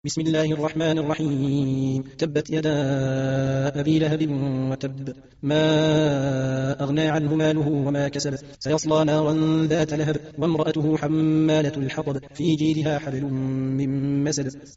بسم الله الرحمن الرحيم. تبت يدا أبي لهب وتب، ما أغنى عنه ماله وما كسب، سيصلى نارا ذات لهب، وامرأته حمالة الحطب، في جيدها حبل من مسد.